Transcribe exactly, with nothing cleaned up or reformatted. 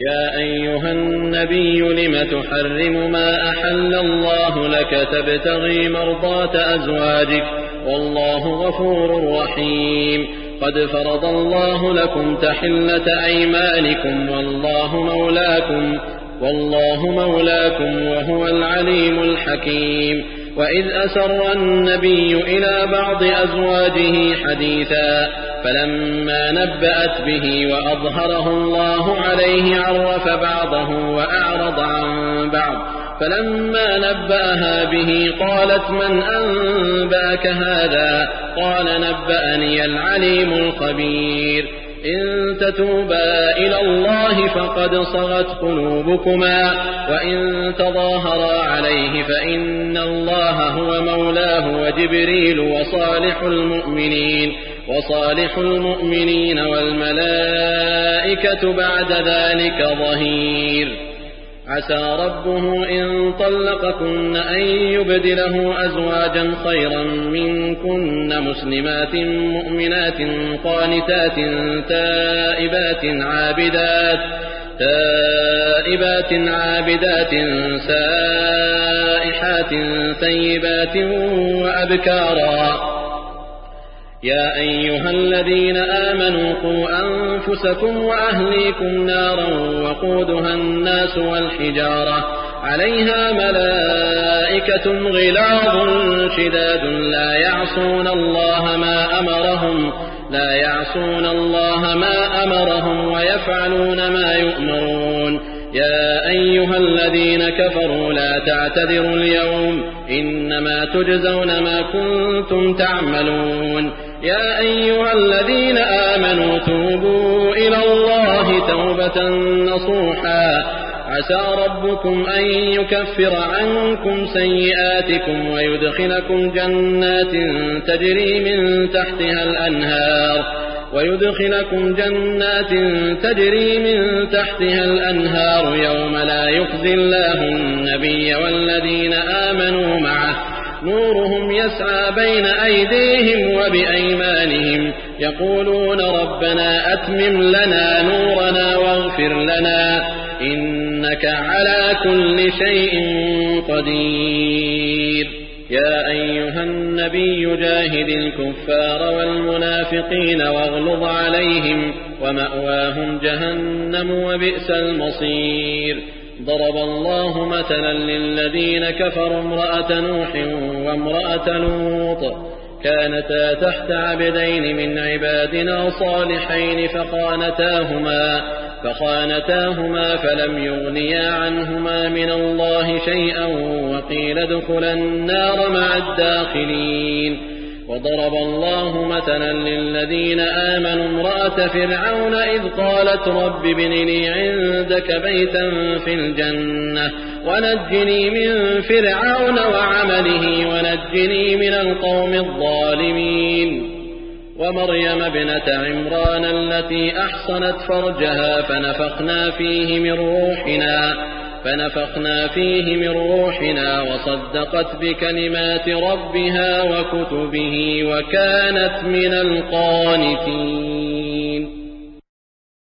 يا أيها النبي لم تحرم ما أحل الله لك تبتغي مرضات أزواجك والله غفور رحيم قد فرض الله لكم تحلة أيمانكم والله مولاكم والله مولاكم وهو العليم الحكيم وإذ أسر النبي إلى بعض أزواجه حديثا فلما نبأت به وأظهره الله عليه عرف بعضه وأعرض عن بعض فلما نبأها به قالت من أنبأك هذا قال نبأني العليم الخبير إن تتوبا إلى الله فقد صغت قلوبكما وإن تظاهرا عليه فإن الله هو مولاه وجبريل وصالح المؤمنين وصالح المؤمنين والملائكة بعد ذلك ظهير عسى ربه إن طلقكن أن يبدله أزواجا خيرا منكن مسلمات مؤمنات قانتات تائبات عابدات تائبات عابدات سائحات ثيبات وأبكارا يا أيها الذين آمنوا قوا أنفسكم وأهليكم نارا وقودها الناس والحجارة عليها ملائكة غلاظ شداد لا يعصون الله ما أمرهم لا يعصون الله ما أمرهم ويفعلون ما يؤمرون يا أيها الذين كفروا لا تعتذروا اليوم إنما تجزون ما كنتم تعملون يا أيها الذين آمنوا توبوا إلى الله توبة نصوحا عسى ربكم أن يكفر عنكم سيئاتكم ويدخلكم جنات تجري من تحتها الأنهار ويدخلكم جنات تجري من تحتها الأنهار يوم لا يخزي الله النبي والذين آمنوا معه نورهم يسعى بين أيديهم وبأيمانهم يقولون ربنا أتمم لنا نورنا واغفر لنا إنك على كل شيء قدير يا أيها النبي جاهد الكفار والمنافقين واغلظ عليهم ومأواهم جهنم وبئس المصير ضرب الله مثلا للذين كفروا امرأة نوح وامرأة لوط كانتا تحت عبدين من عبادنا صالحين فخانتاهما فخانتاهما فلم يغنيا عنهما من الله شيئا وقيل ادخلا النار مع الداخلين وضرب الله مثلا للذين آمنوا امرأة فرعون إذ قالت رب ابن لي عندك بيتا في الجنة ونجني من فرعون وعمله ونجني من القوم الظالمين ومريم ابنة عمران التي أحصنت فرجها فنفخنا فيه من روحنا فنفخنا فيه من روحنا وصدقت بكلمات ربها وكتبه وكانت من القانتين